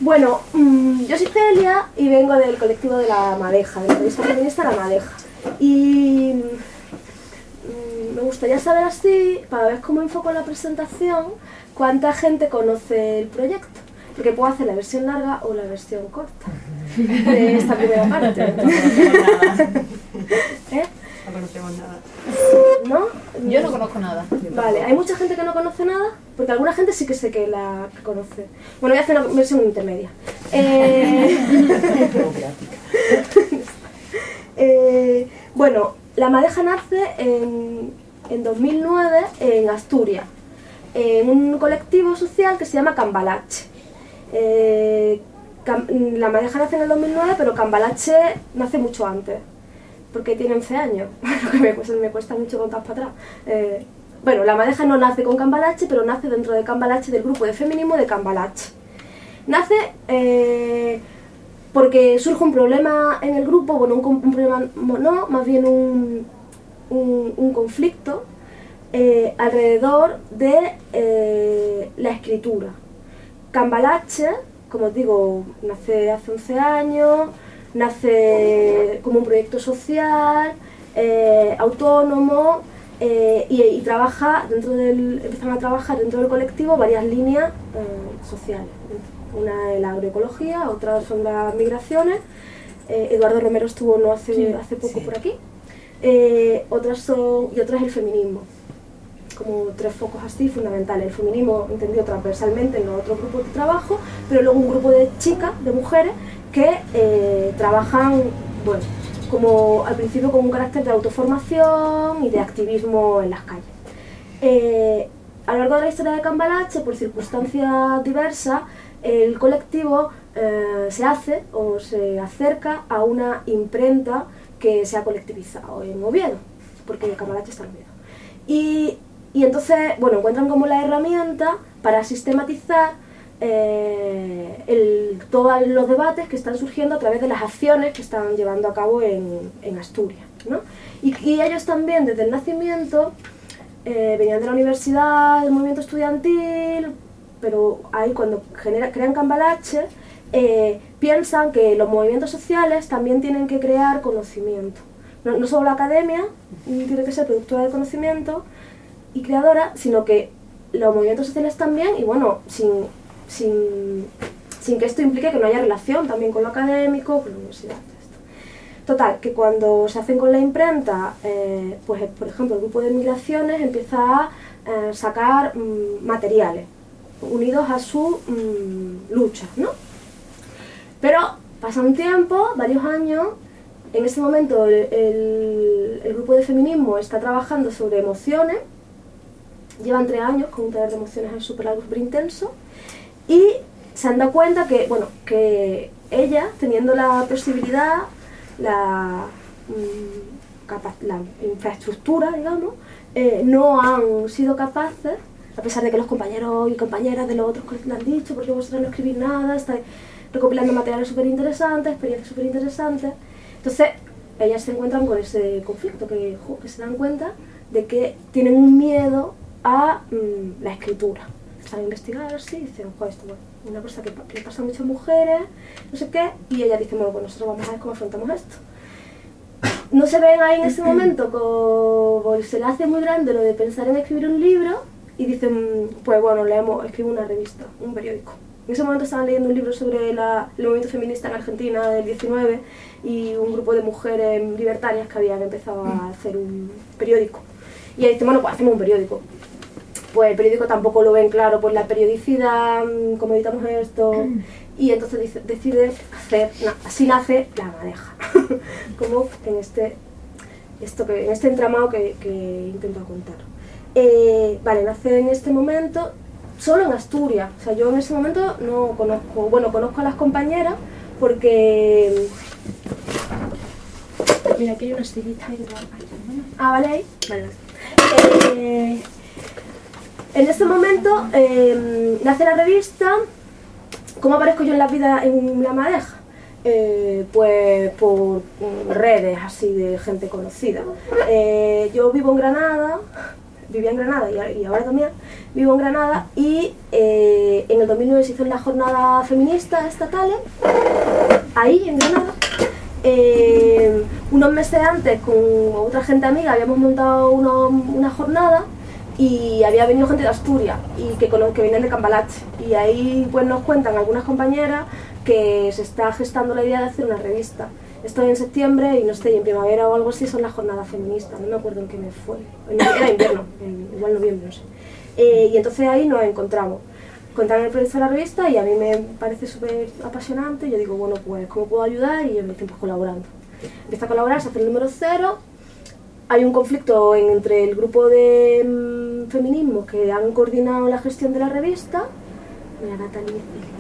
Bueno, yo soy Celia y vengo del colectivo de La Madeja, de la revista feminista La Madeja. Y me gustaría saber así, para ver cómo enfoco la presentación, cuánta gente conoce el proyecto. Porque puedo hacer la versión larga o la versión corta de esta primera parte. ¿Eh? No conocemos nada. ¿No? Yo no conozco nada. Vale, hay mucha gente que no conoce nada, porque alguna gente sí que sé que la conoce. Bueno, voy a hacer una versión intermedia. Bueno, La Madeja nace en 2009 en Asturias, en un colectivo social que se llama Cambalache. La Madeja nace en el 2009, pero Cambalache nace mucho antes, porque tiene 11 años, lo que me cuesta mucho contar para atrás. Bueno, La Madeja no nace con Cambalache, pero nace dentro de Cambalache, del grupo de feminismo de Cambalache. Nace porque surge un problema en el grupo, bueno, un problema no, más bien un conflicto alrededor de la escritura. Cambalache, como os digo, nace hace 11 años, nace como un proyecto social, autónomo, y trabaja empiezan a trabajar dentro del colectivo varias líneas sociales. Una es la agroecología, otras son las migraciones. Eduardo Romero estuvo hace poco por aquí. Otras es el feminismo. Como tres focos así fundamentales. El feminismo entendido transversalmente en los otros grupos de trabajo, pero luego un grupo de chicas, de mujeres, que trabajan, bueno, como al principio con un carácter de autoformación y de activismo en las calles. A lo largo de la historia de Cambalache, por circunstancias diversas, el colectivo se hace o se acerca a una imprenta que se ha colectivizado en Oviedo, porque Cambalache está en Oviedo. Y entonces, bueno, encuentran como la herramienta para sistematizar todos los debates que están surgiendo a través de las acciones que están llevando a cabo en Asturias, ¿no? Y ellos también, desde el nacimiento, venían de la universidad, del movimiento estudiantil, pero ahí cuando crean Cambalache, piensan que los movimientos sociales también tienen que crear conocimiento. No solo la academia tiene que ser productora de conocimiento y creadora, sino que los movimientos sociales también, y bueno, sin que esto implique que no haya relación también con lo académico, con la universidad. Total, que cuando se hacen con la imprenta, pues por ejemplo el grupo de migraciones empieza a sacar materiales unidos a su lucha, ¿no? Pero pasa un tiempo, varios años. En ese momento el grupo de feminismo está trabajando sobre emociones. Llevan 3 años con un taller de emociones súper largo, súper intenso, y se han dado cuenta que, bueno, que ellas, teniendo la posibilidad, la infraestructura, digamos, no han sido capaces, a pesar de que los compañeros y compañeras de los otros colegios le han dicho, porque vosotros no escribís nada, estáis recopilando materiales súper interesantes, experiencias súper interesantes. Entonces, ellas se encuentran con ese conflicto, que se dan cuenta de que tienen un miedo a la escritura. Están a investigar así y dicen, joder, esto es una cosa que le pasa a muchas mujeres, no sé qué, y ellas dicen, bueno, pues nosotros vamos a ver cómo afrontamos esto. No se ven ahí en ese momento, como se le hace muy grande lo de pensar en escribir un libro, y dicen, pues bueno, escribo una revista, un periódico. En ese momento estaban leyendo un libro sobre el movimiento feminista en Argentina del 19 y un grupo de mujeres libertarias que habían empezado a hacer un periódico. Y ahí dicen, bueno, pues hacemos un periódico. Pues el periódico tampoco lo ven claro, pues la periodicidad, cómo editamos esto, y entonces decide hacer, así nace La Madeja, como en este entramado que intento contar. Vale, nace en este momento, solo en Asturias, o sea, yo en ese momento no conozco, bueno, conozco a las compañeras porque... Mira, aquí hay unas tiritas ahí que te van a... Ah, vale, ahí. Vale. En este momento nace la revista. ¿Cómo aparezco yo en la vida en La Madeja? Pues por redes así de gente conocida. Yo vivo en Granada, vivía en Granada y ahora también vivo en Granada, y en el 2009 se hizo la jornada feminista estatales, ahí en Granada. Unos meses antes, con otra gente amiga, habíamos montado una jornada y había venido gente de Asturias y que venían de Cambalache, y ahí pues nos cuentan algunas compañeras que se está gestando la idea de hacer una revista. Estoy en septiembre y no sé, en primavera o algo así son las jornadas feministas, no me acuerdo en qué mes fue, era invierno, igual noviembre, no sé. Y entonces ahí nos encontramos. Cuentan el proyecto de la revista y a mí me parece súper apasionante. Yo digo, bueno, pues ¿cómo puedo ayudar? Y yo me estoy pues colaborando. Empieza a colaborar, se hace el número 0. Hay un conflicto entre el grupo de feminismo que han coordinado la gestión de la revista. Mira, Natalie.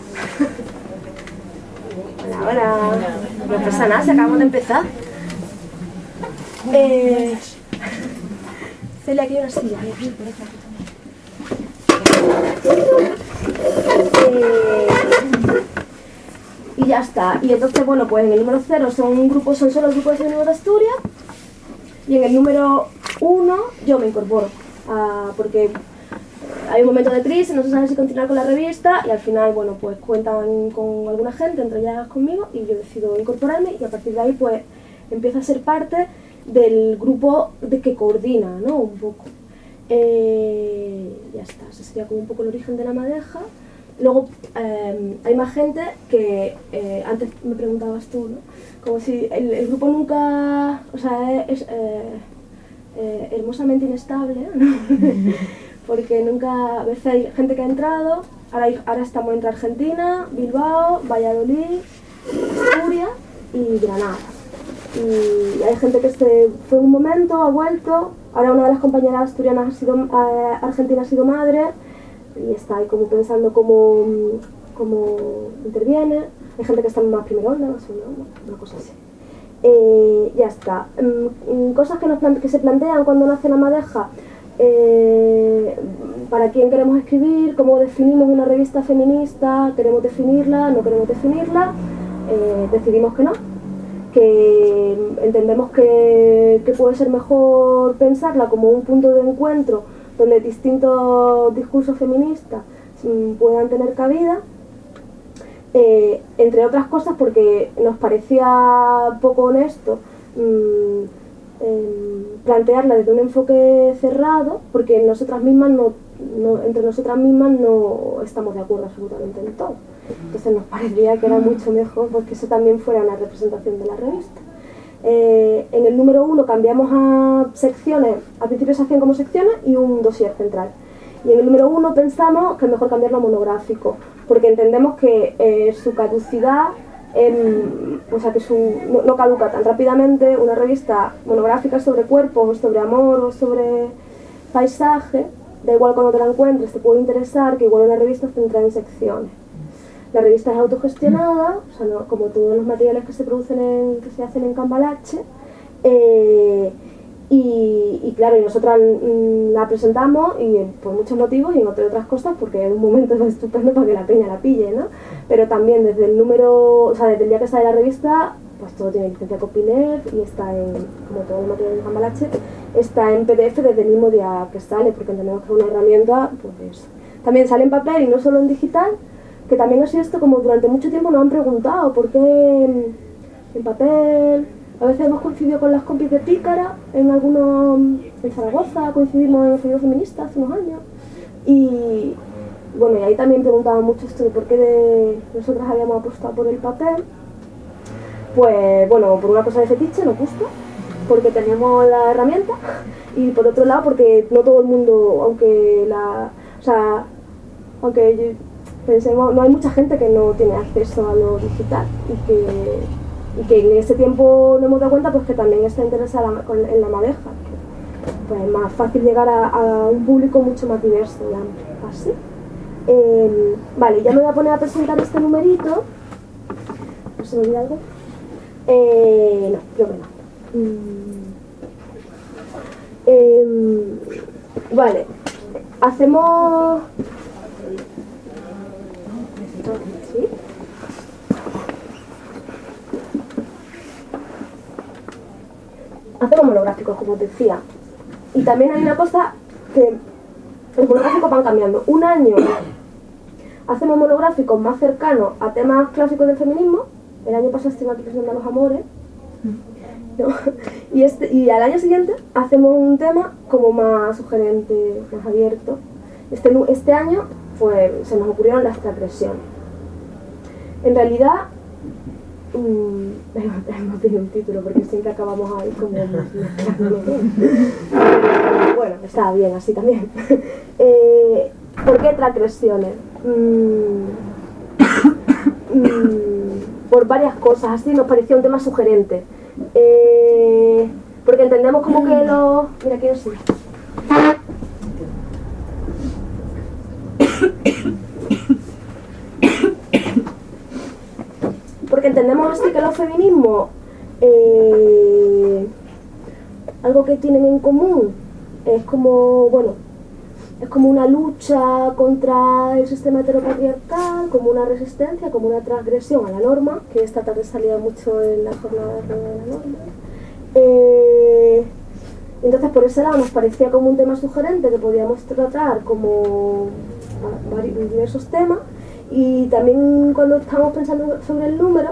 Hola, hola. No pasa nada, si acabamos de empezar. Celia, aquí hay una silla. Y ya está. Y entonces, bueno, pues en el número 0 son solo el grupo de feminismo de Asturias. Y en el número 1 yo me incorporo. Porque hay un momento de crisis, no se sabe si continuar con la revista, y al final, bueno, pues cuentan con alguna gente, entre ellas conmigo, y yo decido incorporarme, y a partir de ahí pues empiezo a ser parte del grupo que coordina, ¿no? Un poco. Ya está, ese sería como un poco el origen de La Madeja. Luego hay más gente que, antes me preguntabas tú, ¿no? Como si el grupo nunca, o sea, es hermosamente inestable, ¿no? Porque nunca, a veces hay gente que ha entrado, ahora estamos entre Argentina, Bilbao, Valladolid, Asturias y Granada. Y hay gente que se fue un momento, ha vuelto, ahora una de las compañeras asturianas argentina ha sido madre, y está ahí como pensando cómo interviene. Hay gente que está en más primera onda, más segunda onda, una cosa así. Ya está. Cosas que se plantean cuando nace La Madeja. Para quién queremos escribir, cómo definimos una revista feminista, queremos definirla, no queremos definirla, decidimos que no, que entendemos que puede ser mejor pensarla como un punto de encuentro donde distintos discursos feministas puedan tener cabida, entre otras cosas porque nos parecía poco honesto plantearla desde un enfoque cerrado, porque nosotras mismas entre nosotras mismas no estamos de acuerdo absolutamente en todo. Entonces nos parecía que era mucho mejor porque eso también fuera una representación de la revista. En el número 1 cambiamos a secciones, al principio se hacían como secciones y un dossier central. Y en el número 1 pensamos que es mejor cambiarlo a monográfico, porque entendemos que su caducidad, o sea que no caduca tan rápidamente. Una revista monográfica sobre cuerpos, o sobre amor, o sobre paisaje, da igual cuando te la encuentres, te puede interesar, que igual una revista centrada en secciones. La revista es autogestionada, o sea, no, como todos los materiales que se producen que se hacen en Cambalache, y claro, y nosotras la presentamos y por muchos motivos y entre otras cosas porque es un momento estupendo para que la peña la pille, ¿no? Pero también desde el número, o sea, desde el día que sale la revista, pues todo tiene licencia copyleft y está como todo el material de Cambalache, está en PDF desde el mismo día que sale, porque entendemos que es una herramienta, pues también sale en papel y no solo en digital, que también ha sido esto como durante mucho tiempo nos han preguntado por qué en papel. A veces hemos coincidido con las compis de Pícara, en Zaragoza coincidimos en el Festival Feminista hace unos años. Y bueno, y ahí también preguntaban mucho esto de por qué nosotras habíamos apostado por el papel. Pues bueno, por una cosa de fetiche nos gusta, porque tenemos la herramienta, y por otro lado porque no todo el mundo, aunque pensemos, no hay mucha gente que no tiene acceso a lo digital y que en ese tiempo nos hemos dado cuenta pues que también está interesada en La Madeja, pues es más fácil llegar a un público mucho más diverso y amplio, así. Vale, ya me voy a poner a presentar este numerito. ¿No se me olvida algo? No, creo que no. Vale, hacemos... ¿Sí? Hacemos monográficos, como os decía. Y también hay una cosa que los monográficos van cambiando. Un año hacemos monográficos más cercanos a temas clásicos del feminismo. El año pasado estuve aquí presentando los amores, ¿no? Y al año siguiente hacemos un tema como más sugerente, más abierto. Este año pues se nos ocurrieron las transgresiones. En realidad hemos tenido un título porque siempre acabamos ahí como mezclando. Bueno, está bien así también. ¿Por qué transgresiones? Por varias cosas, así nos pareció un tema sugerente. Porque entendemos como que los... Mira, aquí no sé. Porque entendemos así que los feminismos, algo que tienen en común es como, bueno, es como una lucha contra el sistema heteropatriarcal, como una resistencia, como una transgresión a la norma, que esta tarde salía mucho en la jornada de la norma. Entonces por ese lado nos parecía como un tema sugerente que podíamos tratar como diversos temas. Y también cuando estábamos pensando sobre el número,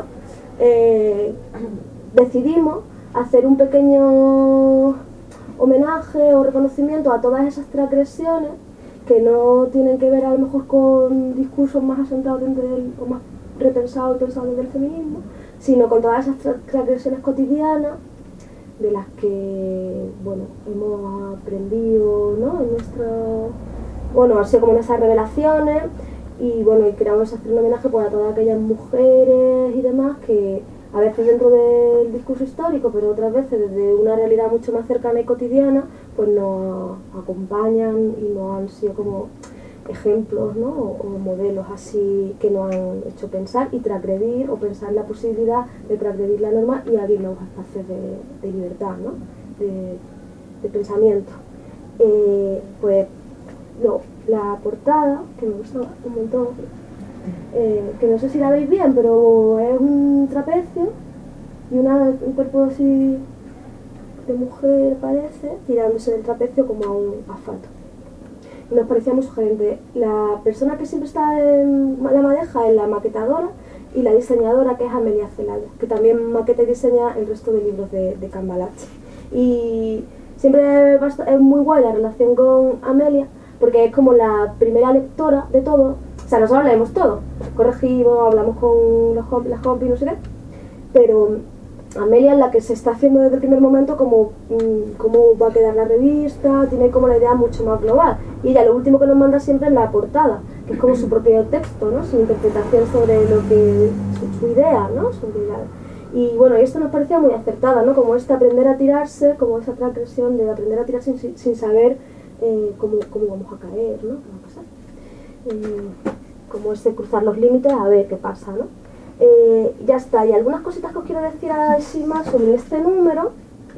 decidimos hacer un pequeño homenaje o reconocimiento a todas esas transgresiones que no tienen que ver a lo mejor con discursos más asentados dentro del, o más repensados y pensados del feminismo, sino con todas esas transgresiones cotidianas de las que, bueno, hemos aprendido, ¿no? En nuestro, bueno, ha sido como nuestras revelaciones. Y bueno, y queríamos hacer un homenaje pues, a todas aquellas mujeres y demás que a veces dentro del discurso histórico, pero otras veces desde una realidad mucho más cercana y cotidiana, pues nos acompañan y nos han sido como ejemplos, ¿no? o modelos así que nos han hecho pensar y transgredir o pensar la posibilidad de transgredir la norma y abrir nuevos espacios de libertad, ¿no? de pensamiento. Pues no, la portada, que me gusta un montón, que no sé si la veis bien, pero es un trapecio y un cuerpo así de mujer parece, tirándose del trapecio como a un asfalto. Y nos parecía muy sugerente. La persona que siempre está en la madeja es la maquetadora y la diseñadora, que es Amelia Zelaya, que también maqueta y diseña el resto de libros de Cambalache. Y siempre es muy guay la relación con Amelia, porque es como la primera lectora de todo. O sea, nosotros leemos todo, corregimos, hablamos con las compis, no sé qué, pero Amelia es la que se está haciendo desde el primer momento como cómo va a quedar la revista, tiene como la idea mucho más global. Y ella lo último que nos manda siempre es la portada, que es como su propio texto, ¿no? Su interpretación sobre lo que su idea, ¿no? Y bueno, esto nos parecía muy acertada, ¿no? Como aprender a tirarse, como esa transgresión de aprender a tirarse sin saber cómo vamos a caer, ¿no? ¿Qué va a pasar? Como cruzar los límites a ver qué pasa, ¿no? Ya está, y algunas cositas que os quiero decir así más sobre este número.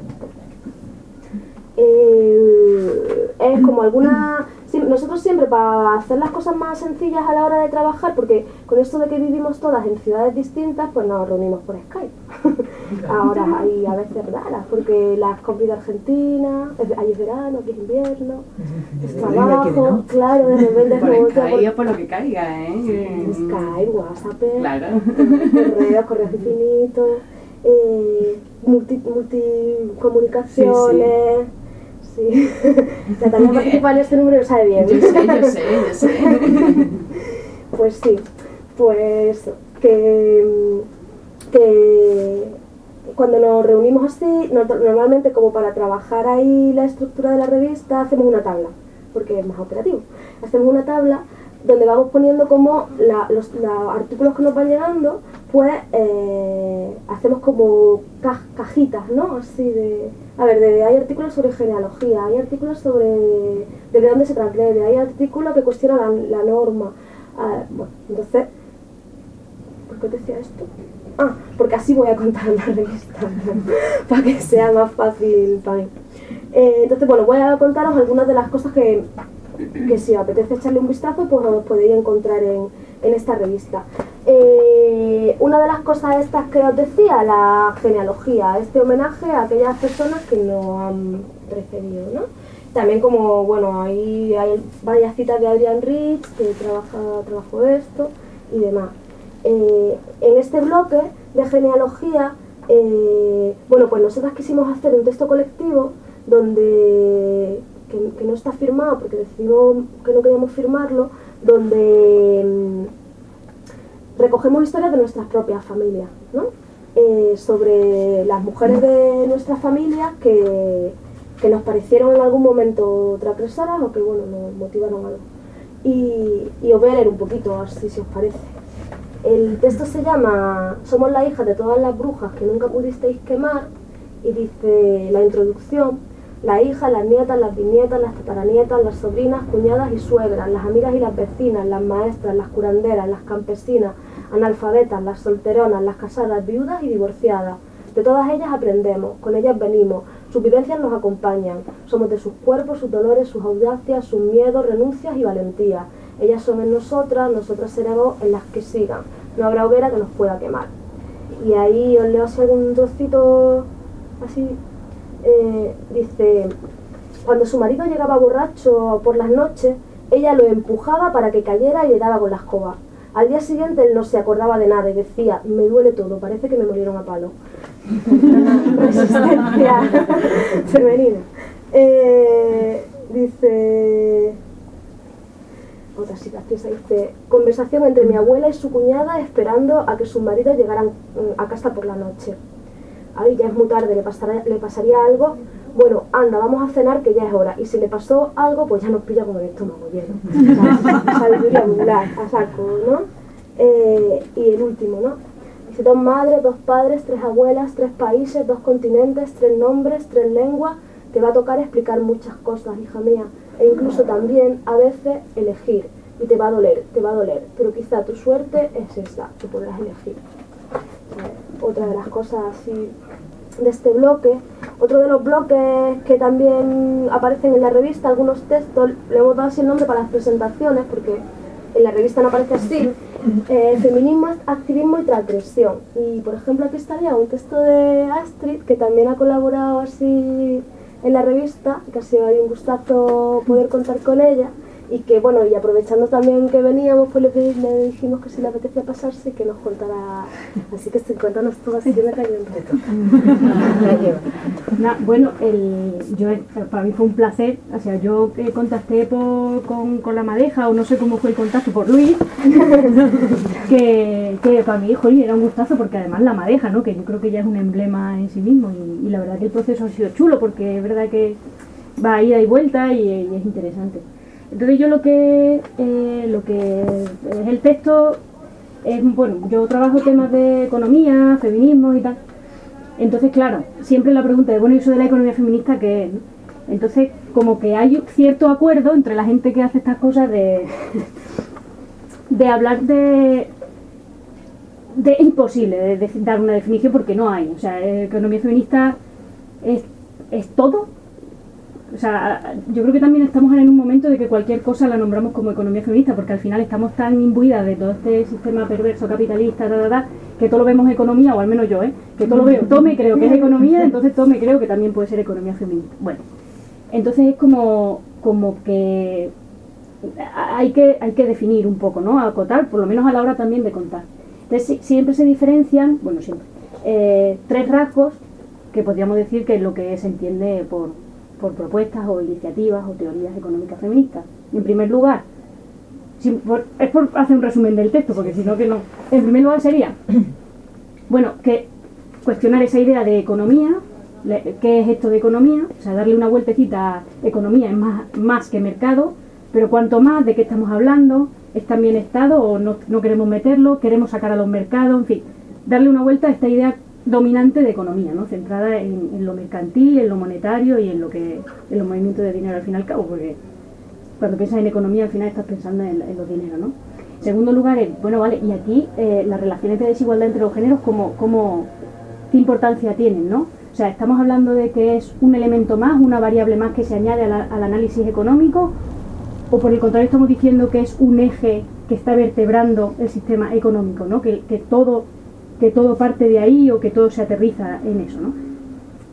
Es como alguna... Nosotros siempre, para hacer las cosas más sencillas a la hora de trabajar, porque con esto de que vivimos todas en ciudades distintas, pues nos reunimos por Skype. Ahora hay a veces raras, porque las compis de Argentina, ahí es verano, aquí es invierno, es trabajo, claro, de repente es como... Caiga por lo que caiga, ¿eh? Skype, WhatsApp, claro. correos infinitos, multicomunicaciones... Sí. La tarea participa en este número lo sabe bien. Yo sé. Pues sí, pues que cuando nos reunimos así, normalmente como para trabajar ahí la estructura de la revista, hacemos una tabla, porque es más operativo. Hacemos una tabla donde vamos poniendo como los artículos que nos van llegando, pues hacemos como cajitas, ¿no? Así de... A ver, hay artículos sobre genealogía, hay artículos sobre desde dónde se transgrede, hay artículos que cuestionan la norma. Bueno, entonces, ¿por qué te decía esto? Porque así voy a contar la revista, para que sea más fácil para mí. Entonces, bueno, voy a contaros algunas de las cosas que si os apetece echarle un vistazo, pues os podéis encontrar en esta revista. Una de las cosas estas que os decía, la genealogía, este homenaje a aquellas personas que nos han precedido, ¿no? También como, bueno, ahí hay varias citas de Adrienne Rich, que trabajó esto y demás. En este bloque de genealogía, bueno, pues nosotras quisimos hacer un texto colectivo donde, que no está firmado porque decidimos que no queríamos firmarlo, donde recogemos historias de nuestras propias familias, ¿no? Sobre las mujeres de nuestras familias que nos parecieron en algún momento transgresoras o que, bueno, nos motivaron algo. Y os voy a leer un poquito, así si os parece. El texto se llama Somos las hijas de todas las brujas que nunca pudisteis quemar, y dice la introducción: las hijas, las nietas, las bisnietas, las tataranietas, las sobrinas, cuñadas y suegras, las amigas y las vecinas, las maestras, las curanderas, las campesinas, analfabetas, las solteronas, las casadas, viudas y divorciadas. De todas ellas aprendemos, con ellas venimos, sus vivencias nos acompañan, somos de sus cuerpos, sus dolores, sus audacias, sus miedos, renuncias y valentías. Ellas son en nosotras, nosotras seremos en las que sigan, no habrá hoguera que nos pueda quemar. Y ahí os leo así algún trocito así. Dice: cuando su marido llegaba borracho por las noches, ella lo empujaba para que cayera y le daba con la escoba. Al día siguiente él no se acordaba de nada y decía: me duele todo, parece que me molieron a palo. Resistencia femenina. Dice otra chica graciosa, dice: conversación entre mi abuela y su cuñada esperando a que sus maridos llegaran a casa por la noche. Ay, ya es muy tarde, le pasaría algo. Bueno, anda, vamos a cenar que ya es hora. Y si le pasó algo, pues ya nos pilla con el estómago lleno. Sabiduría popular, a saco, ¿no? Y el último, ¿no? Dice: 2 madres, 2 padres, 3 abuelas, 3 países, 2 continentes, 3 nombres, 3 lenguas. Te va a tocar explicar muchas cosas, hija mía. E incluso también, a veces, elegir. Y te va a doler. Pero quizá tu suerte es esa, que podrás elegir. Otra de las cosas así de este bloque. Otro de los bloques que también aparecen en la revista, algunos textos, le hemos dado así el nombre para las presentaciones, porque en la revista no aparece así: feminismo, activismo y transgresión. Y por ejemplo aquí estaría un texto de Astrid, que también ha colaborado así en la revista, que ha sido ahí un gustazo poder contar con ella. Y que, bueno, y aprovechando también que veníamos, pues le dijimos que si le apetecía pasarse, que nos contara. Así que cuéntanos todo, así que me cayó un reto. Bueno, para mí fue un placer. O sea, yo contacté con la Madeja, o no sé cómo fue el contacto, por Luis, que para mí, joder, era un gustazo, porque además la Madeja, ¿no? Que yo creo que ya es un emblema en sí mismo, y la verdad que el proceso ha sido chulo, porque es verdad que va a ida y vuelta y es interesante. Entonces yo lo que es el texto es, bueno, yo trabajo temas de economía, feminismo y tal. Entonces, claro, siempre la pregunta de, bueno, ¿y eso de la economía feminista qué es? Entonces, como que hay cierto acuerdo entre la gente que hace estas cosas de hablar de es imposible de dar una definición, porque no hay. O sea, economía feminista es todo. O sea, yo creo que también estamos en un momento de que cualquier cosa la nombramos como economía feminista, porque al final estamos tan imbuidas de todo este sistema perverso capitalista, que todo lo vemos economía, o al menos yo, que todo lo veo, todo me creo que es economía, entonces todo me creo que también puede ser economía feminista. Bueno, entonces es como que hay que definir un poco, ¿no? Acotar, por lo menos a la hora también de contar. Entonces siempre se diferencian, bueno, siempre, 3 rasgos que podríamos decir que es lo que se entiende por propuestas o iniciativas o teorías económicas feministas. En primer lugar, es por hacer un resumen del texto, porque si no que no. En primer lugar sería, bueno, que cuestionar esa idea de economía, qué es esto de economía, o sea, darle una vueltecita a economía es más que mercado, pero cuanto más, de qué estamos hablando, es también Estado o no queremos meterlo, queremos sacar a los mercados, en fin, darle una vuelta a esta idea dominante de economía, ¿no? Centrada en lo mercantil, en lo monetario y en los movimientos de dinero al fin y al cabo, porque cuando piensas en economía al final estás pensando en los dineros, ¿no? En segundo lugar, bueno, vale, y aquí las relaciones de desigualdad entre los géneros, ¿qué importancia tienen, no? O sea, estamos hablando de que es un elemento más, una variable más que se añade al análisis económico, o por el contrario estamos diciendo que es un eje que está vertebrando el sistema económico, ¿no? Que todo parte de ahí, o que todo se aterriza en eso, ¿no?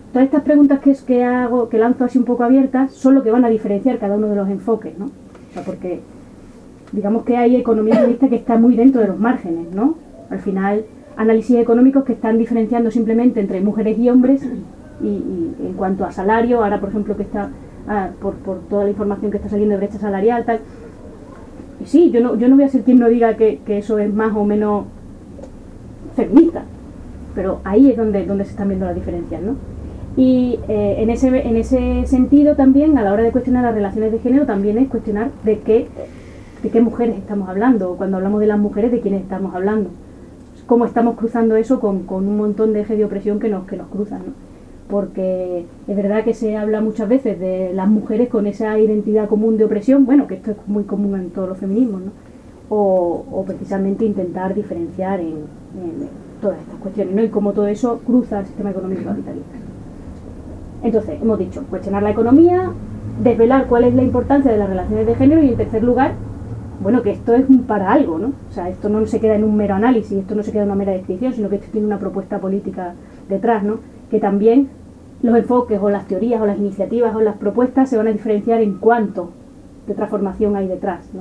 todas estas preguntas que hago, que lanzo así un poco abiertas, son lo que van a diferenciar cada uno de los enfoques, ¿no? O sea, porque digamos que hay economía feminista que está muy dentro de los márgenes, ¿no? Al final, análisis económicos que están diferenciando simplemente entre mujeres y hombres y en cuanto a salario, ahora por ejemplo que está por toda la información que está saliendo de brecha salarial, tal. Y sí, yo no voy a ser quien no diga que eso es más o menos feminista, pero ahí es donde se están viendo las diferencias, ¿no? Y en ese sentido también, a la hora de cuestionar las relaciones de género, también es cuestionar de qué mujeres estamos hablando, cuando hablamos de las mujeres, de quiénes estamos hablando, cómo estamos cruzando eso con un montón de ejes de opresión que nos cruzan, ¿no? Porque es verdad que se habla muchas veces de las mujeres con esa identidad común de opresión, bueno, que esto es muy común en todos los feminismos, ¿no? O precisamente intentar diferenciar en todas estas cuestiones, ¿no? Y cómo todo eso cruza el sistema económico capitalista. Entonces, hemos dicho, cuestionar la economía, desvelar cuál es la importancia de las relaciones de género y, en tercer lugar, bueno, que esto es para algo, ¿no? O sea, esto no se queda en un mero análisis, esto no se queda en una mera descripción, sino que esto tiene una propuesta política detrás, ¿no? Que también los enfoques o las teorías o las iniciativas o las propuestas se van a diferenciar en cuánto de transformación hay detrás, ¿no?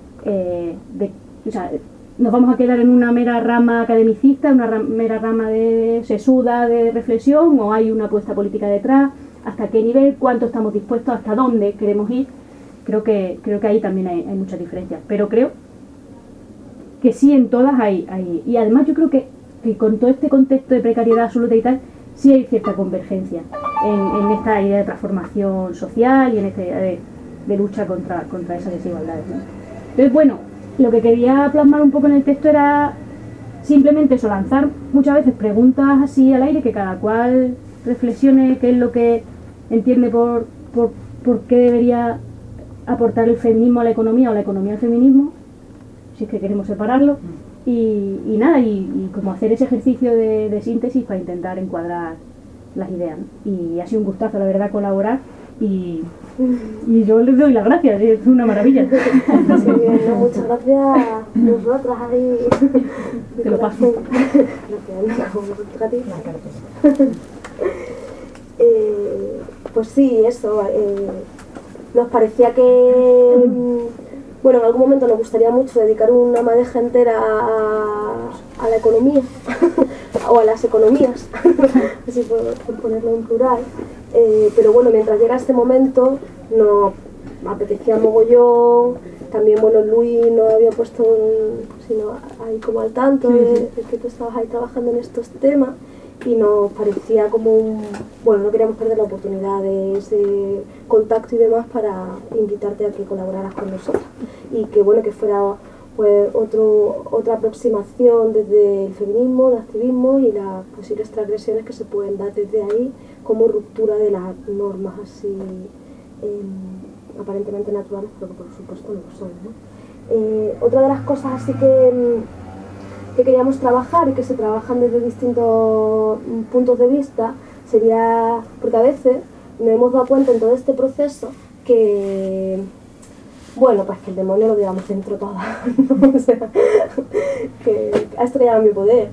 O sea, nos vamos a quedar en una mera rama academicista, una mera rama de sesuda de reflexión, o hay una apuesta política detrás, hasta qué nivel, cuánto estamos dispuestos, hasta dónde queremos ir. Creo que ahí también hay muchas diferencias, pero creo que sí, en todas hay y además yo creo que con todo este contexto de precariedad absoluta y tal, sí hay cierta convergencia en esta idea de transformación social y en esta idea de lucha contra esas desigualdades, ¿no? Entonces, bueno, lo que quería plasmar un poco en el texto era simplemente eso, lanzar muchas veces preguntas así al aire, que cada cual reflexione qué es lo que entiende por qué debería aportar el feminismo a la economía o la economía al feminismo, si es que queremos separarlo, y nada, y como hacer ese ejercicio de síntesis para intentar encuadrar las ideas, ¿no? Y ha sido un gustazo, la verdad, colaborar, y yo les doy las gracias, es una maravilla. Sí, bien, no, muchas gracias a nosotras ahí. Te lo paso. Gracias, a ti. Pues sí, eso. Nos parecía que, bueno, en algún momento nos gustaría mucho dedicar una madeja entera a la economía o a las economías, así por ponerlo en plural, pero bueno, mientras llega este momento nos apetecía mogollón. También, bueno, Luis nos había puesto sino ahí como al tanto de que tú estabas ahí trabajando en estos temas, y nos parecía como bueno, no queríamos perder la oportunidad de ese contacto y demás para invitarte a que colaboraras con nosotros, y que bueno, que fuera pues otra aproximación desde el feminismo, el activismo y las posibles transgresiones que se pueden dar desde ahí como ruptura de las normas así aparentemente naturales, pero que por supuesto no lo son, ¿no? Otra de las cosas así que queríamos trabajar y que se trabajan desde distintos puntos de vista sería, porque a veces nos hemos dado cuenta en todo este proceso que, bueno, pues que el demonio lo llevamos dentro todas, ¿no? O sea, que a esto le llaman mi poder.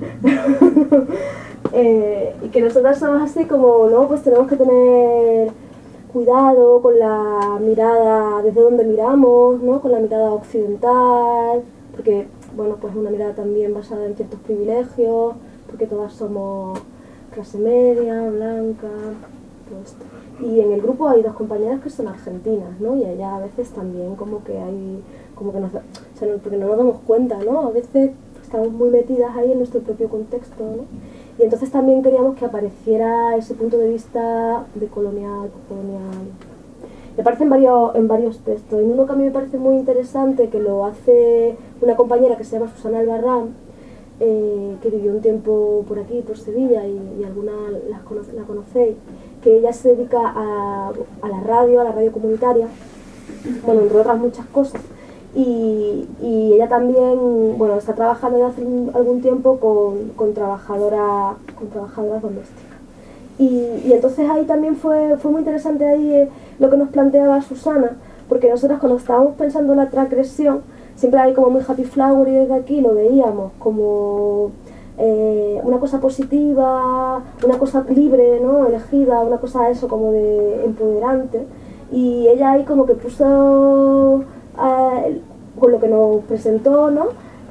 Y que nosotras somos así como, no, pues tenemos que tener cuidado con la mirada, desde donde miramos, ¿no? Con la mirada occidental, porque, bueno, pues una mirada también basada en ciertos privilegios, porque todas somos clase media, blanca, todo esto. Y en el grupo hay dos compañeras que son argentinas, ¿no? Y allá a veces también como que hay, como que o sea, porque no nos damos cuenta, ¿no? A veces estamos muy metidas ahí en nuestro propio contexto, ¿no? Y entonces también queríamos que apareciera ese punto de vista de colonial, postcolonial. Me aparece en varios textos. En uno que a mí me parece muy interesante, que lo hace una compañera que se llama Susana Albarrán, que vivió un tiempo por aquí, por Sevilla, y alguna la conocéis, que ella se dedica a la radio comunitaria, bueno, entre otras muchas cosas. Y ella también, bueno, está trabajando desde hace algún tiempo con trabajadoras domésticas. Y entonces ahí también fue muy interesante ahí lo que nos planteaba Susana, porque nosotros cuando estábamos pensando en la transgresión, siempre hay como muy happy flower, y desde aquí lo veíamos como una una cosa positiva, una cosa libre, ¿no? Elegida, una cosa eso como de empoderante, y ella ahí como que puso con lo que nos presentó, ¿no?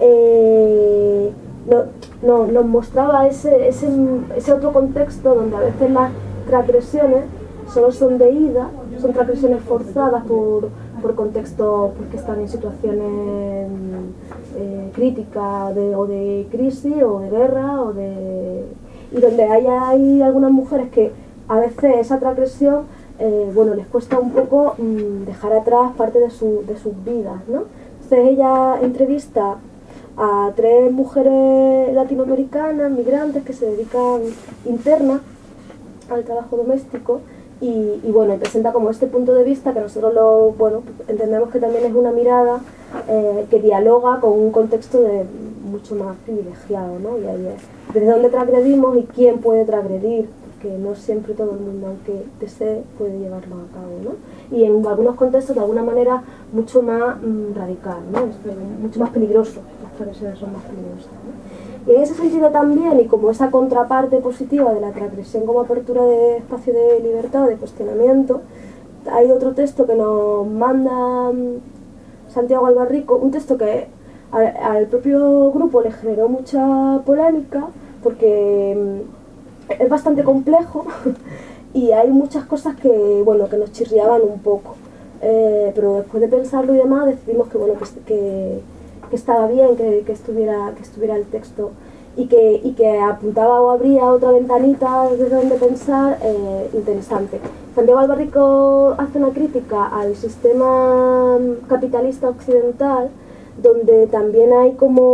Nos mostraba ese otro contexto donde a veces las transgresiones solo son de ida, son transgresiones forzadas por contextos porque están en situaciones críticas o de crisis o de guerra y donde hay algunas mujeres que a veces esa transgresión les cuesta un poco dejar atrás parte de sus vidas, ¿no? Entonces ella entrevista a 3 mujeres latinoamericanas, migrantes, que se dedican internas al trabajo doméstico y presenta como este punto de vista que nosotros entendemos que también es una mirada que dialoga con un contexto mucho más privilegiado, ¿no? Y ahí es desde dónde transgredimos y quién puede transgredir, porque no siempre todo el mundo, aunque desee, puede llevarlo a cabo, ¿no? Y en algunos contextos de alguna manera mucho más radical, ¿no? Mucho más peligroso, las transgresiones son más peligrosas, ¿no? Y en ese sentido también, y como esa contraparte positiva de la transgresión como apertura de espacio de libertad, de cuestionamiento, hay otro texto que nos manda Santiago Albarrico, un texto que al propio grupo le generó mucha polémica, porque es bastante complejo y hay muchas cosas que nos chirriaban un poco, pero después de pensarlo y demás decidimos que estaba bien que estuviera el texto y que apuntaba o abría otra ventanita desde donde pensar interesante. Santiago Albarrico hace una crítica al sistema capitalista occidental, donde también hay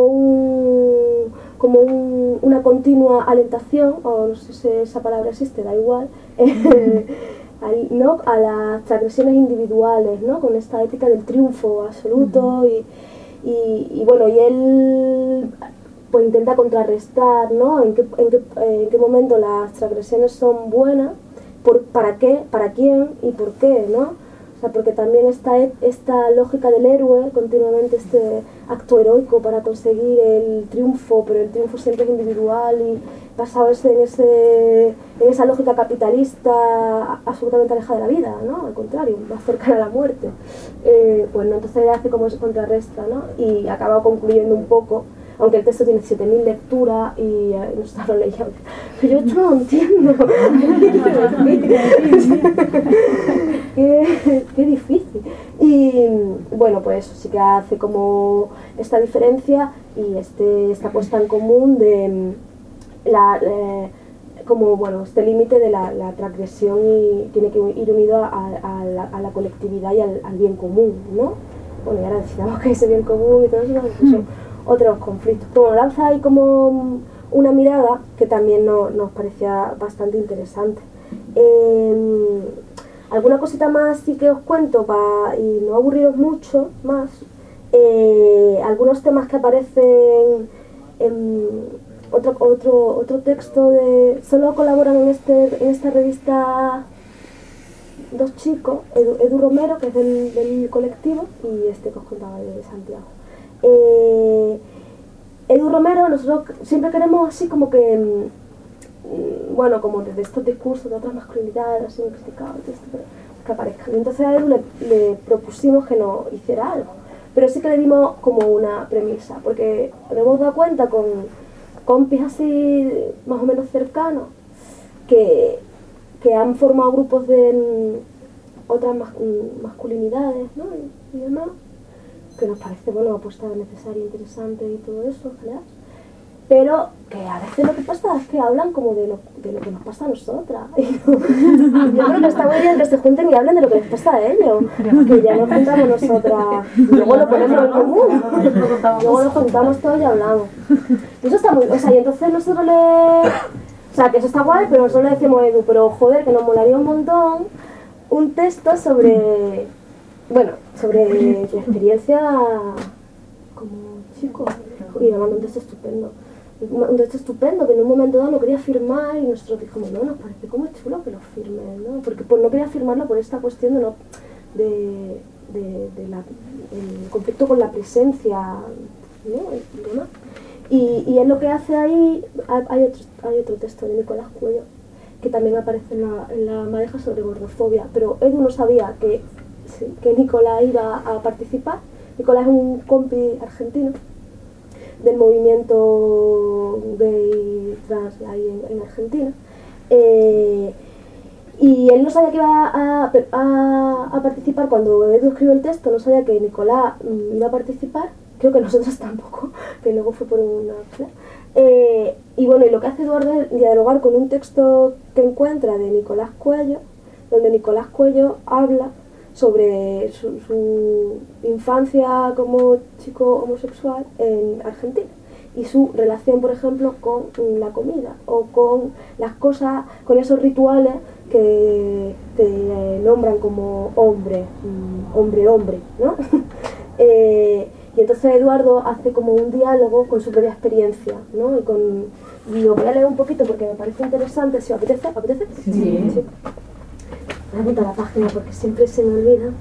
una continua alentación, o no sé si esa palabra existe, da igual, ¿no? A las transgresiones individuales, ¿no? Con esta ética del triunfo absoluto y él pues intenta contrarrestar, ¿no? en qué momento las transgresiones son buenas, para qué, para quién y por qué, ¿no? O sea, porque también está esta lógica del héroe, continuamente este acto heroico para conseguir el triunfo, pero el triunfo siempre es individual y basado en esa lógica capitalista absolutamente alejada de la vida, ¿no? Al contrario, más cercana a la muerte. Entonces hace como ese contrarresta, ¿no? Y acaba concluyendo un poco, aunque el texto tiene 7000 lecturas y nosotros lo leíamos, pero yo esto no lo entiendo. Qué difícil. Y pues eso sí que hace como esta diferencia y esta puesta en común de este límite de la transgresión y tiene que ir unido a la colectividad y al bien común, ¿no? Y ahora decíamos que ese bien común y todo eso son otros conflictos. Pero lanza ahí como una mirada que también nos parecía bastante interesante. Alguna cosita más sí que os cuento y no aburriros mucho más. Algunos temas que aparecen en otro texto solo colaboran en esta revista 2 chicos, Edu Romero, que es del colectivo, y este que os contaba de Santiago. Edu Romero, nosotros siempre queremos así como que como desde estos discursos de otras masculinidades así muy criticados que aparezcan, y entonces a Edu le propusimos que nos hiciera algo, pero sí que le dimos como una premisa, porque nos hemos dado cuenta con compis así más o menos cercanos que han formado grupos de otras masculinidades, ¿no? y demás, que nos parece una apuesta necesaria, interesante y todo eso, ¿verdad? Pero que a veces lo que pasa es que hablan como de lo que nos pasa a nosotras. Yo creo que está muy bien que se junten y hablen de lo que les pasa a ellos, que ya nos juntamos nosotras, y luego lo ponemos en común, luego nos juntamos todos y hablamos. Y eso está muy, y entonces nosotros que eso está guay, pero nosotros le decimos a Edu, pero joder, que nos molaría un montón un texto sobre tu experiencia como chico, y además un texto estupendo que en un momento dado no quería firmar y nosotros dijimos, nos parece como chulo que lo firmes, ¿no? Porque no quería firmarlo por esta cuestión del conflicto con la presencia, ¿no? Y demás. Y él lo que hace ahí, hay otro texto de Nicolás Cuello que también aparece en la madeja sobre gordofobia, pero Edu no sabía que Nicolás iba a participar. Nicolás es un compi argentino del movimiento gay trans ahí en Argentina. Y él no sabía que iba a participar cuando Edu escribió el texto, no sabía que Nicolás iba a participar, creo que nosotros tampoco, que luego fue por una... y bueno, y lo que hace Eduardo es dialogar con un texto que encuentra de Nicolás Cuello, donde Nicolás Cuello habla sobre su infancia como chico homosexual en Argentina y su relación, por ejemplo, con la comida o con las cosas, con esos rituales que te nombran como hombre, ¿no? Y entonces Eduardo hace como un diálogo con su propia experiencia, ¿no? Y os voy a leer un poquito porque me parece interesante. ¿Si os apetece? ¿Apetece? Sí. Sí. Voy a apuntar la página porque siempre se me olvida.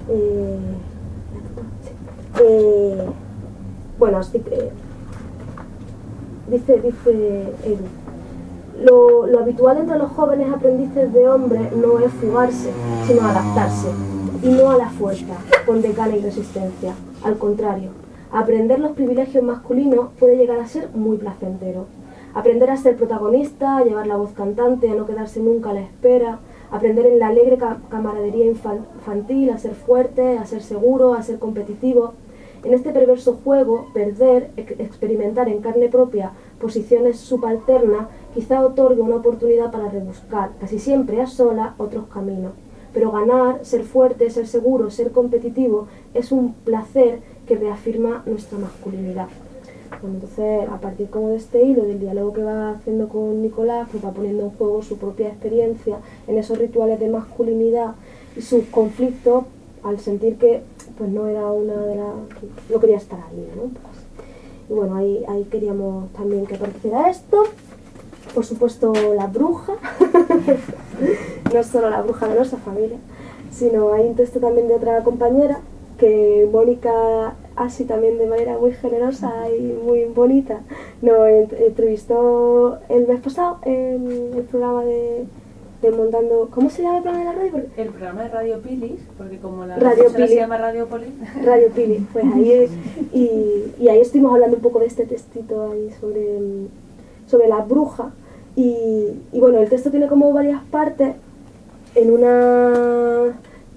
Bueno, así que dice Edu. Lo habitual entre los jóvenes aprendices de hombre no es fugarse, sino adaptarse, y no a la fuerza, con decana y resistencia. Al contrario, aprender los privilegios masculinos puede llegar a ser muy placentero. Aprender a ser protagonista, a llevar la voz cantante, a no quedarse nunca a la espera, aprender en la alegre camaradería infantil, a ser fuerte, a ser seguro, a ser competitivo. En este perverso juego, perder, experimentar en carne propia posiciones subalternas, quizá otorgue una oportunidad para rebuscar, casi siempre a sola, otros caminos. Pero ganar, ser fuerte, ser seguro, ser competitivo, es un placer que reafirma nuestra masculinidad. Bueno, entonces, a partir como de este hilo, del diálogo que va haciendo con Nicolás, pues va poniendo en juego su propia experiencia en esos rituales de masculinidad y sus conflictos al sentir que pues no era una de las... no quería estar ahí, ¿no? Pues, y bueno, ahí queríamos también que apareciera esto. Por supuesto, la bruja, no solo la bruja de nuestra familia, sino hay un texto también de otra compañera que Mónica, así también de manera muy generosa y muy bonita, nos entrevistó el mes pasado en el programa de Montando... ¿Cómo se llama el programa de la radio? Porque El programa de Radio Pilis, porque como la Radio emisora Pilis. se llama Radio Polis. Radio Pili, pues ahí y ahí estuvimos hablando un poco de este textito ahí sobre la bruja y bueno, el texto tiene como varias partes. En una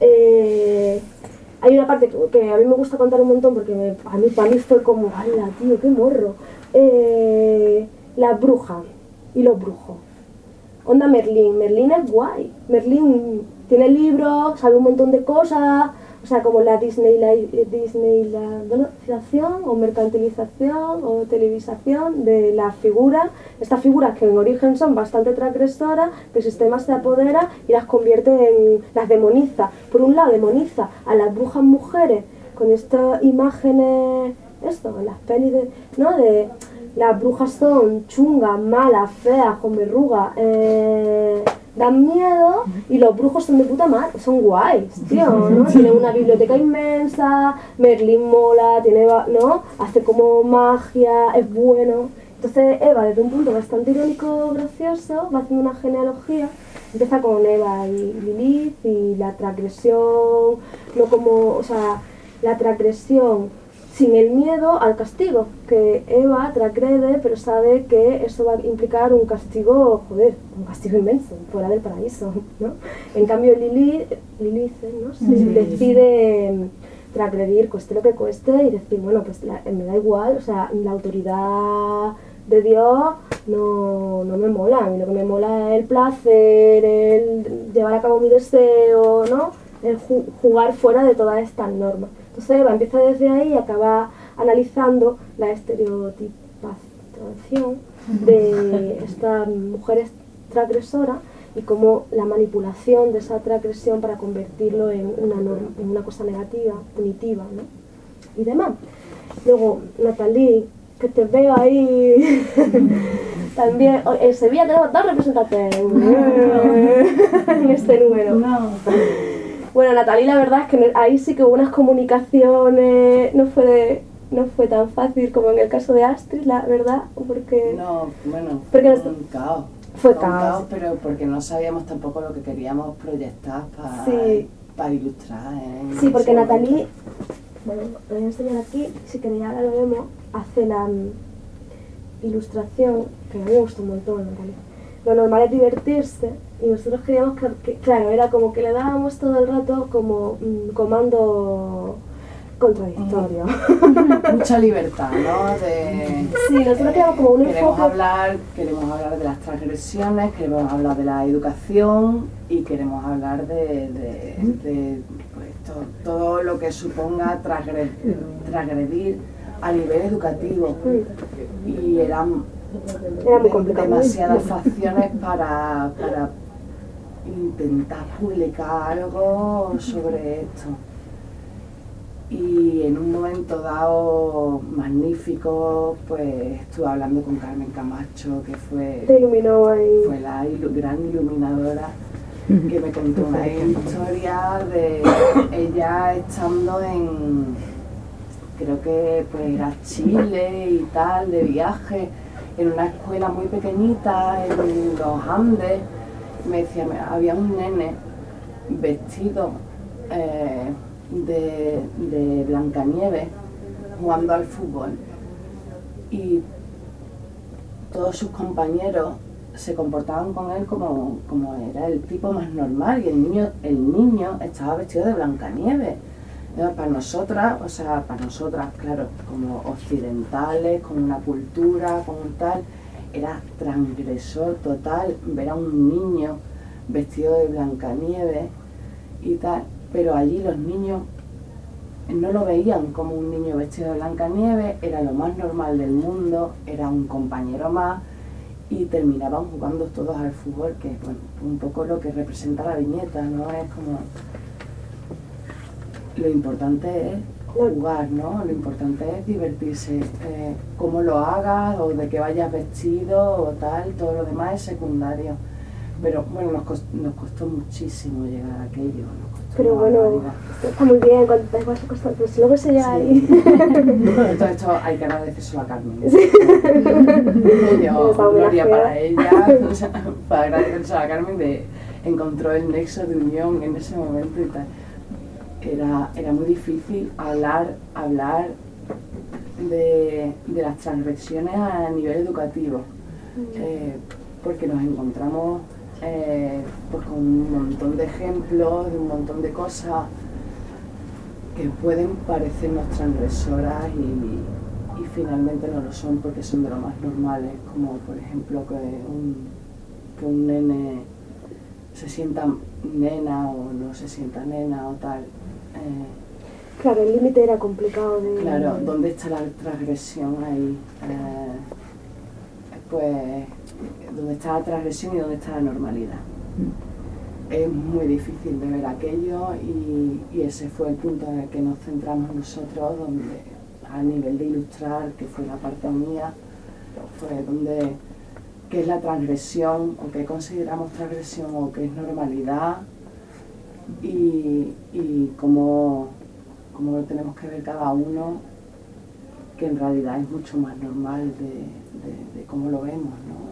hay una parte que a mí me gusta contar un montón porque para mí fue como, ¡hala, tío, qué morro! La bruja y los brujos. Onda Merlín es guay. Merlín tiene libros, sabe un montón de cosas, o sea, como la Disneylandización o mercantilización o televisación de las figuras, estas figuras que en origen son bastante transgresoras, que el sistema se apodera y las convierte en... las demoniza. Por un lado demoniza a las brujas mujeres con estas imágenes, en las pelis de las brujas son chungas, malas, feas, con verrugas, dan miedo, y los brujos son de puta madre, son guays, tío, ¿no? Tienen una biblioteca inmensa, Merlín mola, ¿no? Hace como magia, es bueno. Entonces Eva, desde un punto bastante irónico, gracioso, va haciendo una genealogía. Empieza con Eva y Lilith y la transgresión, no como, o sea, la transgresión sin el miedo al castigo, que Eva transgrede, pero sabe que eso va a implicar un castigo, un castigo inmenso, fuera del paraíso, ¿no? En cambio Lilith, ¿no? Decide transgredir, cueste lo que cueste, y decir, bueno, pues me da igual, o sea, la autoridad de Dios no me mola, a mí lo que me mola es el placer, el llevar a cabo mi deseo, ¿no? El jugar fuera de todas estas normas. Entonces Eva empieza desde ahí y acaba analizando la estereotipación de estas mujeres transgresoras y cómo la manipulación de esa transgresión para convertirlo en una cosa negativa, punitiva, ¿no? Y demás. Luego, Natalie, que te veo ahí también. En Sevilla tenemos dos representantes en este número. No. Bueno, Natalie, la verdad es que ahí sí que hubo unas comunicaciones, no fue no fue tan fácil como en el caso de Astrid, la verdad, porque... No, bueno, Porque fue nos- un caos. Fue un caos. pero porque no sabíamos tampoco lo que queríamos proyectar para Sí. ilustrar. Sí, porque ese Natalie, momento. bueno, lo voy a enseñar aquí, si queréis ahora lo vemos, hace la ilustración, que a mí me gusta un montón, Natalie. Lo normal es divertirse y nosotros queríamos que, claro, era como que le dábamos todo el rato como comando contradictorio. Mucha libertad, ¿no? Sí, nosotros queremos como un queremos enfoque... queremos hablar de las transgresiones, queremos hablar de la educación y queremos hablar de pues, todo lo que suponga transgredir a nivel educativo. Y Era muy complicado. demasiadas facciones para intentar publicar algo sobre esto. Y en un momento dado magnífico, pues estuve hablando con Carmen Camacho, que Te iluminó ahí. fue la gran iluminadora, que me contó una historia de ella estando en, creo que pues era Chile y tal, de viaje, en una escuela muy pequeñita en los Andes. Me decía, había un nene vestido de Blancanieves jugando al fútbol y todos sus compañeros se comportaban con él como era el tipo más normal y el niño estaba vestido de Blancanieves. Para nosotras, claro, como occidentales, con una cultura, con un tal, era transgresor total ver a un niño vestido de Blancanieves y tal, pero allí los niños no lo veían como un niño vestido de Blancanieves, era lo más normal del mundo, era un compañero más y terminaban jugando todos al fútbol, que es bueno, un poco lo que representa la viñeta, ¿no? Es como... Lo importante es jugar, ¿no? Lo importante es divertirse. Cómo lo hagas o de que vayas vestido o tal, todo lo demás es secundario. Pero bueno, nos costó muchísimo llegar a aquello. Pero bueno, está muy bien, cuando te vas a costar, pues luego se llega ahí. Todo esto hay que agradecérselo a Carmen. Yo, gloria para ella, o sea, para agradecérselo a Carmen, encontró el nexo de unión en ese momento y tal. Era muy difícil hablar de las transgresiones a nivel educativo, porque nos encontramos pues con un montón de ejemplos, de un montón de cosas que pueden parecernos transgresoras y finalmente no lo son porque son de lo más normales, como por ejemplo que un nene se sienta nena o no se sienta nena o tal. Claro, el límite era complicado de... Claro, ¿dónde está la transgresión ahí? Pues, ¿dónde está la transgresión y dónde está la normalidad? Es muy difícil de ver aquello y ese fue el punto en el que nos centramos nosotros, donde a nivel de ilustrar, que fue la parte mía, fue donde qué es la transgresión o qué consideramos transgresión o qué es normalidad y cómo lo tenemos que ver cada uno, que en realidad es mucho más normal de cómo lo vemos, ¿no?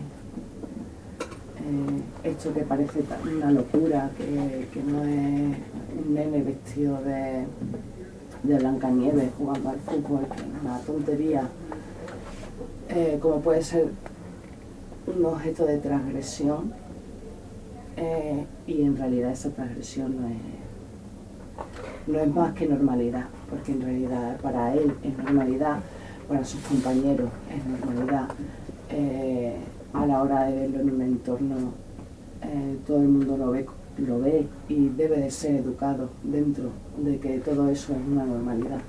Esto que parece una locura, que no es un nene vestido de Blancanieves jugando al fútbol, que es una tontería, como puede ser un objeto de transgresión, y en realidad esa transgresión no es más que normalidad, porque en realidad para él es normalidad, para sus compañeros es normalidad, a la hora de verlo en un entorno todo el mundo lo ve y debe de ser educado dentro de que todo eso es una normalidad.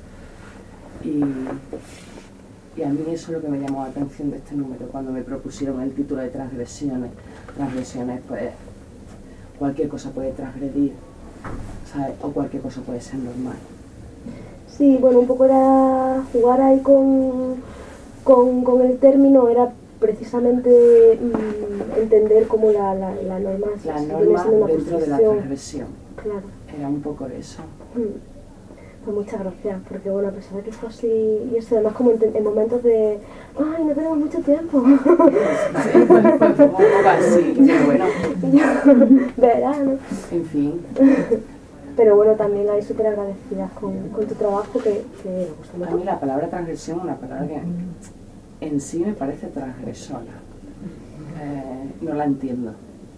Y a mí eso es lo que me llamó la atención de este número cuando me propusieron el título de transgresiones. Transgresiones, pues cualquier cosa puede transgredir, ¿sabes? O cualquier cosa puede ser normal. Sí, bueno, un poco era jugar ahí con el término, era precisamente entender cómo la norma La viene norma siendo una dentro de la posición. transgresión. Claro. Era un poco eso. Pues muchas gracias, porque bueno, a pesar de que fue así, y eso además como en momentos de, ay, no tenemos mucho tiempo. Sí, fue un poco así, pero bueno, Verano. en fin. Pero bueno, también hay súper agradecidas con tu trabajo que me gusta A mí mucho. la palabra transgresión es una palabra que en sí me parece transgresora. No la entiendo.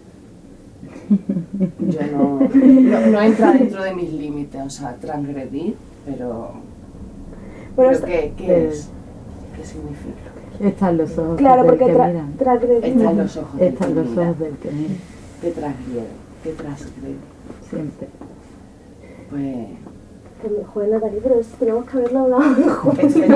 Yo no entra dentro de mis límites, o sea, transgredir, pero Bueno, ¿qué es? ¿Qué significa? Están los ojos claro, del porque que miran. transgredir. Está en los ojos del Están que los mira. ojos del que mira. ¿Qué transgrede? ¿Qué transgrede? Siempre. Pues... Pues, joder, Natalie, pero eso tenemos que haberlo hablado mejor. En serio,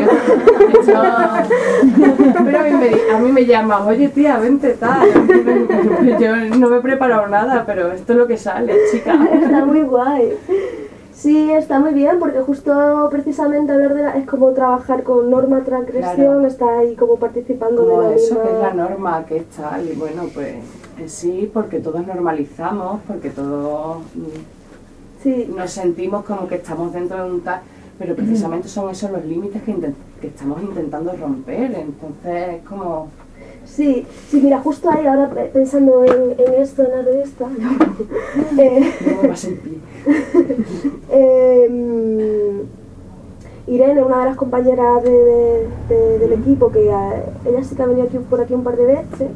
pero a mí me llaman, oye tía, vente tal. Yo no me he preparado nada, pero esto es lo que sale, chica. Está muy guay. Sí, está muy bien, porque justo precisamente hablar es como trabajar con norma transgresión, Claro. está ahí como participando Como de la eso, misma... que es la norma, que es tal, y bueno, pues sí, porque todos normalizamos, porque todos Sí, nos sentimos como que estamos dentro de un tal, pero precisamente son esos los límites que estamos intentando romper, entonces es como... sí, mira, justo ahí, ahora pensando en esto, en la revista, No me vas en pie. Irene, una de las compañeras del equipo, que ella sí que ha venido por aquí un par de veces,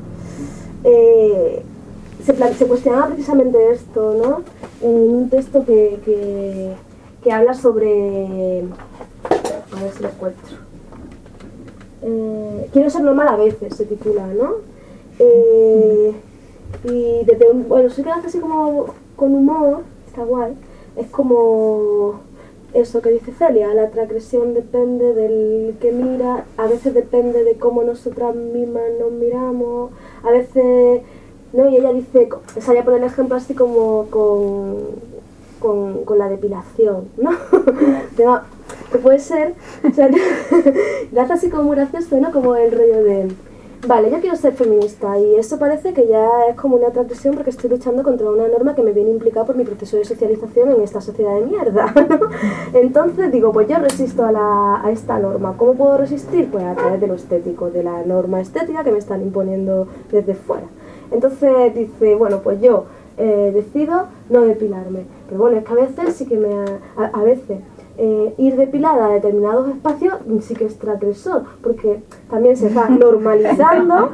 se cuestionaba precisamente esto, ¿no? En un texto que habla sobre... A ver si lo encuentro. Quiero ser normal a veces, se titula, ¿no? Y desde bueno, sí que hace así como con humor, está guay, es como eso que dice Celia, la transgresión depende del que mira, a veces depende de cómo nosotras mismas nos miramos, a veces, ¿no? Y ella dice, o sea, ya pone el ejemplo así como con la depilación, ¿no? Que puede ser, o sea, le hace así como muy gracioso, ¿no? Como el rollo de, vale, yo quiero ser feminista y eso parece que ya es como una transgresión porque estoy luchando contra una norma que me viene implicada por mi proceso de socialización en esta sociedad de mierda, ¿no? Entonces digo, pues yo resisto a esta norma. ¿Cómo puedo resistir? Pues a través de lo estético, de la norma estética que me están imponiendo desde fuera. Entonces dice, bueno, pues yo decido no depilarme. Pero bueno, es que a veces sí que a veces ir depilada a determinados espacios sí que es transgresor, porque también se va normalizando,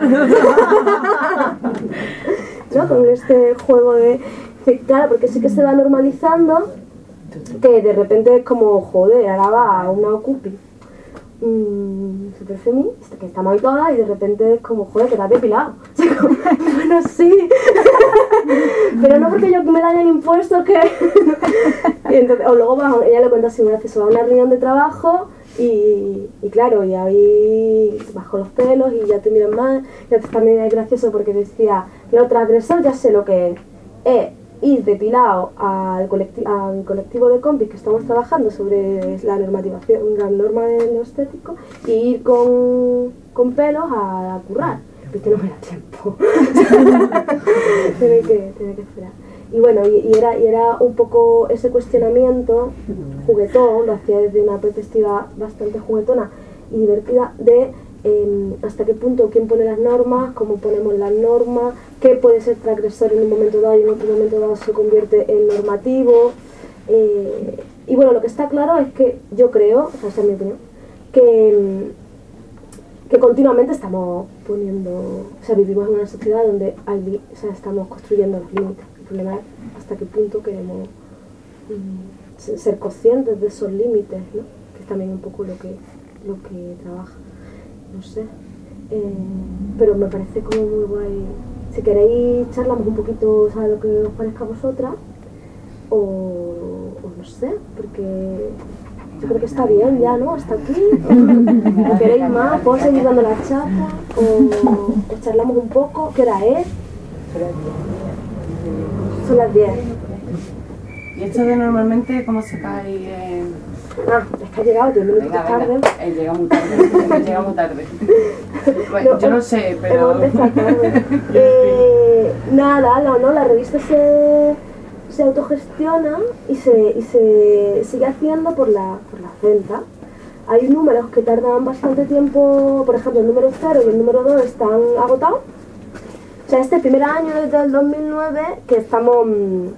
¿no? Con este juego de... Claro, porque sí que se va normalizando que de repente es como, joder, ahora va a una ocupi super feminista, que estamos ahí todas y de repente es como, joder, que te has depilado. O sea, como, bueno, sí, pero no porque yo me la hayan impuesto que... Y entonces, o luego ella le cuenta así una vez, se va a una reunión de trabajo y claro, y ahí bajo los pelos y ya te miran más. Y entonces también es gracioso porque decía, lo transgresor ya sé lo que es ir depilado al colectivo de compis que estamos trabajando sobre la normativación, la norma de lo estético, y ir con pelos a currar. Viste, no me da tiempo. tiene que esperar. Y bueno, y era un poco ese cuestionamiento juguetón, lo hacía desde una perspectiva bastante juguetona y divertida de hasta qué punto, quién pone las normas, cómo ponemos las normas, qué puede ser transgresor en un momento dado y en otro momento dado se convierte en normativo. Y bueno, lo que está claro es que yo creo, o sea, esa es mi opinión, que continuamente estamos poniendo, o sea, vivimos en una sociedad donde estamos construyendo los límites. El problema es hasta qué punto queremos ser conscientes de esos límites, ¿no? Que es también un poco lo que trabaja. No sé, pero me parece como muy guay. Si queréis charlamos un poquito, ¿sabes? Lo que os parezca a vosotras, o no sé, porque yo creo que está bien ya, ¿no? Hasta aquí. Si queréis más, puedo seguir dando la chapa, o charlamos un poco. ¿Qué hora es? Son las 10. ¿Y esto de normalmente cómo se cae? Es que ha llegado 10 minutos tarde. Él llega muy tarde. Bueno, No, yo no sé, pero... Hemos empezado tarde. Nada, no, la revista se autogestiona y se sigue haciendo por la venta. Hay números que tardan bastante tiempo, por ejemplo el número 0 y el número 2 están agotados. O sea, este primer año desde el 2009 que estamos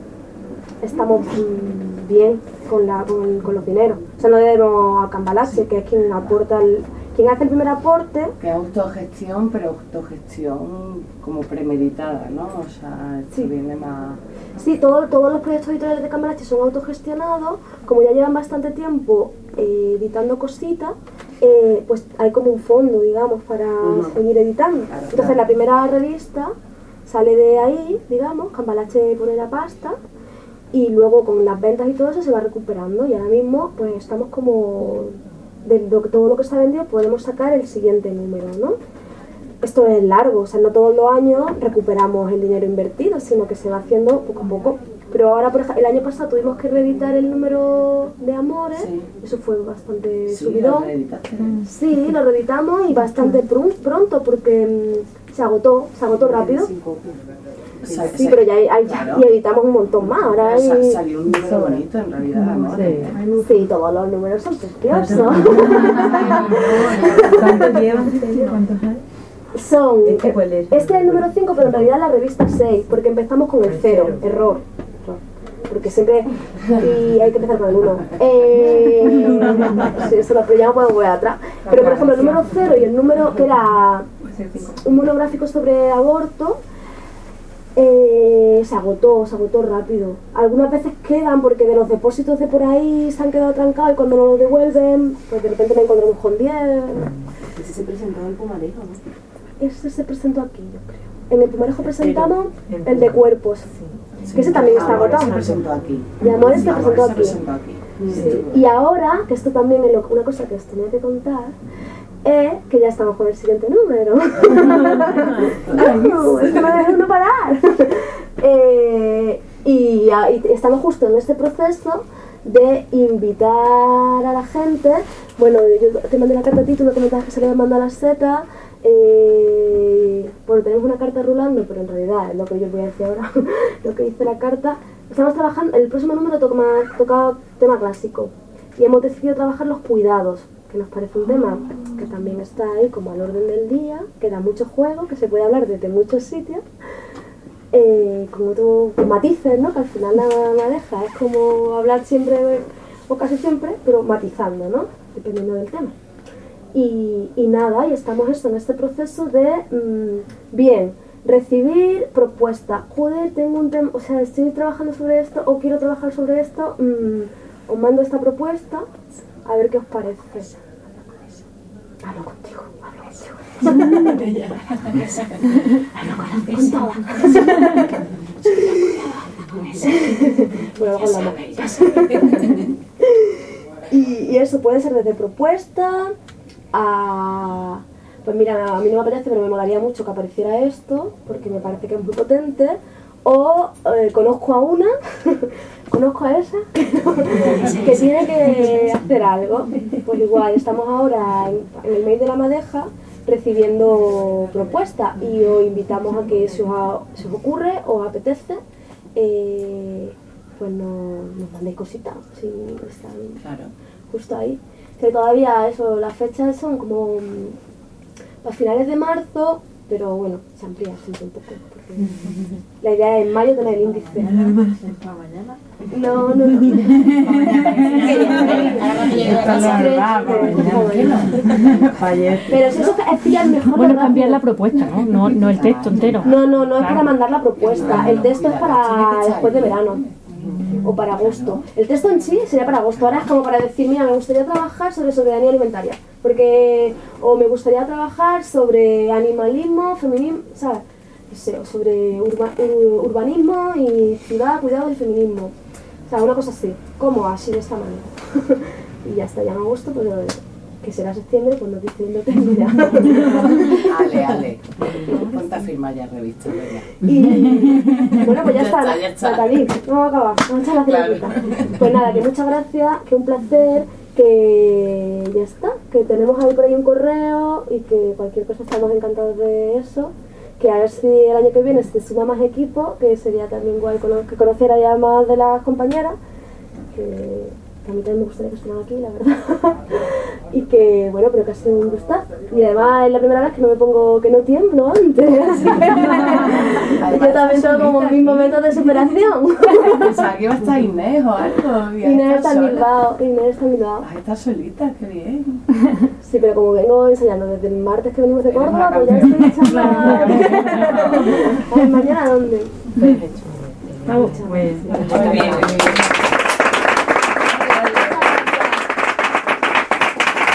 bien con los dineros. O sea, no debemos a Cambalache, que es quien aporta quien hace el primer aporte. Que es autogestión, pero autogestión como premeditada, ¿no? O sea, esto viene más... Sí, todos los proyectos editoriales de Cambalache son autogestionados. Como ya llevan bastante tiempo editando cositas, pues hay como un fondo, digamos, para seguir editando. Claro, Entonces la primera revista sale de ahí, digamos, Cambalache pone la pasta y luego con las ventas y todo eso se va recuperando y ahora mismo pues estamos como todo lo que está vendido podemos sacar el siguiente número, ¿no? Esto es largo, o sea, no todos los años recuperamos el dinero invertido, sino que se va haciendo poco a poco. Pero ahora, por ejemplo, el año pasado tuvimos que reeditar el número de Amores, eso fue bastante subidón. Sí, lo reeditamos y bastante pronto porque se agotó rápido. Sí, pero ya y editamos un montón más. Ahora salió un número bonito en realidad, ¿no? Sí, todos los números son preciosos. ¿Cuántos llevan? ¿Cuántos hay? Este es el número 5, pero en realidad la revista 6, porque empezamos con el 0, error. Porque siempre y hay que empezar con el 1. Sí, eso pero ya no puedo volver atrás. Pero por ejemplo el número 0 y el número que era un monográfico sobre aborto, se agotó rápido. Algunas veces quedan porque de los depósitos de por ahí se han quedado trancados y cuando nos los devuelven, pues de repente me encontramos con 10. Ese se presentó en el Pumarejo, ¿no? Ese se presentó aquí, yo creo. En el Pumarejo presentamos el de cuerpos, que ese también está agotado. Se presentó aquí. Y Amores se presentó aquí. Sí. Sí. Y ahora, que esto también es una cosa que os tenía que contar, es que ya estamos con el siguiente número. No, es que no deja uno parar. Y estamos justo en este proceso de invitar a la gente. Bueno, yo te mandé la carta a ti, tú me comentabas que se le mandó a la Z. Bueno, tenemos una carta rulando, pero en realidad es lo que yo voy a decir ahora, lo que dice la carta. Estamos trabajando, el próximo número toca tema clásico y hemos decidido trabajar los cuidados, que nos parece un tema que también está ahí como al orden del día, que da mucho juego, que se puede hablar desde muchos sitios, con matices, ¿no? Que al final la madeja es como hablar siempre o casi siempre, pero matizando, ¿no? Dependiendo del tema. Y nada, y estamos en este proceso de, bien, recibir propuestas. Joder, tengo un tema, o sea, estoy trabajando sobre esto o quiero trabajar sobre esto, os mando esta propuesta, a ver qué os parece. Hablo contigo. Hablo con todas. Bueno, con la mano. Y eso puede ser desde propuesta a... Pues mira, a mí no me apetece, pero me molaría mucho que apareciera esto, porque me parece que es muy potente. O conozco a una, conozco a esa, que tiene que hacer algo. Pues igual, estamos ahora en el mail de la madeja recibiendo propuestas y os invitamos a que si os ocurre o os apetece, pues nos mandéis cositas, si están justo ahí. Que todavía eso, las fechas son como a finales de marzo, pero bueno, se amplía siempre un poco. Porque la idea es en mayo tener el índice. ¿Mañana? No. Pero si eso es pillar mejor. Bueno, cambiar la propuesta, ¿no? No el texto entero. No, es para mandar la propuesta. El texto es para después de verano. O para agosto. El texto en sí sería para agosto. Ahora es como para decir, mira, me gustaría trabajar sobre soberanía alimentaria. Porque, o me gustaría trabajar sobre animalismo, feminismo, ¿sabes? No sé, o sobre urbanismo y ciudad, cuidado del feminismo. O sea, una cosa así, como así de esta manera. Y ya está, ya en agosto, pues que será septiembre, pues no diciendo tengo ya. Ale. ¿Cuántas firmas ya revista? Y bueno, pues ya está, Natalie, vamos a acabar, vamos a echar la cervecita. Pues nada, que muchas gracias, que un placer, que ya está, que tenemos ahí por ahí un correo y que cualquier cosa estamos encantados de eso. que a ver si el año que viene se suma más equipo, que sería también guay que conociera ya más de las compañeras, que a mí también me gustaría que estuvieran aquí, la verdad. Y que, bueno, pero que ha sido un gustazo. Y además es la primera vez que no me pongo, que no tiemblo antes. Así que yo también tengo como mis momentos de superación. Pensaba que iba a estar Inés o algo. Inés está en Bilbao. Inés está en Bilbao. Ay, está solita, qué bien. Sí, pero como vengo ensayando desde el martes que venimos de Córdoba, pues ya estoy echando. A ver, ¿mañana dónde? Vamos. Muy bien.